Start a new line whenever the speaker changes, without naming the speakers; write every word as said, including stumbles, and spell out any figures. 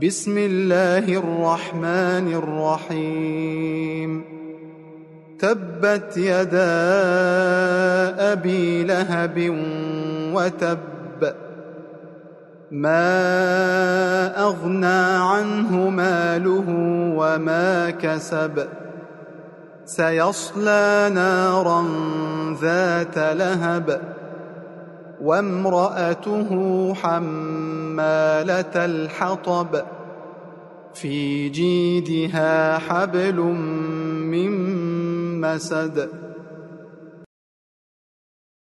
بسم الله الرحمن الرحيم تبت يدا أبي لهب وتب ما أغنى عنه ماله وما كسب سيصلى نارا ذات لهب وامرأته حمالة الحطب في جيدها حبل من مسد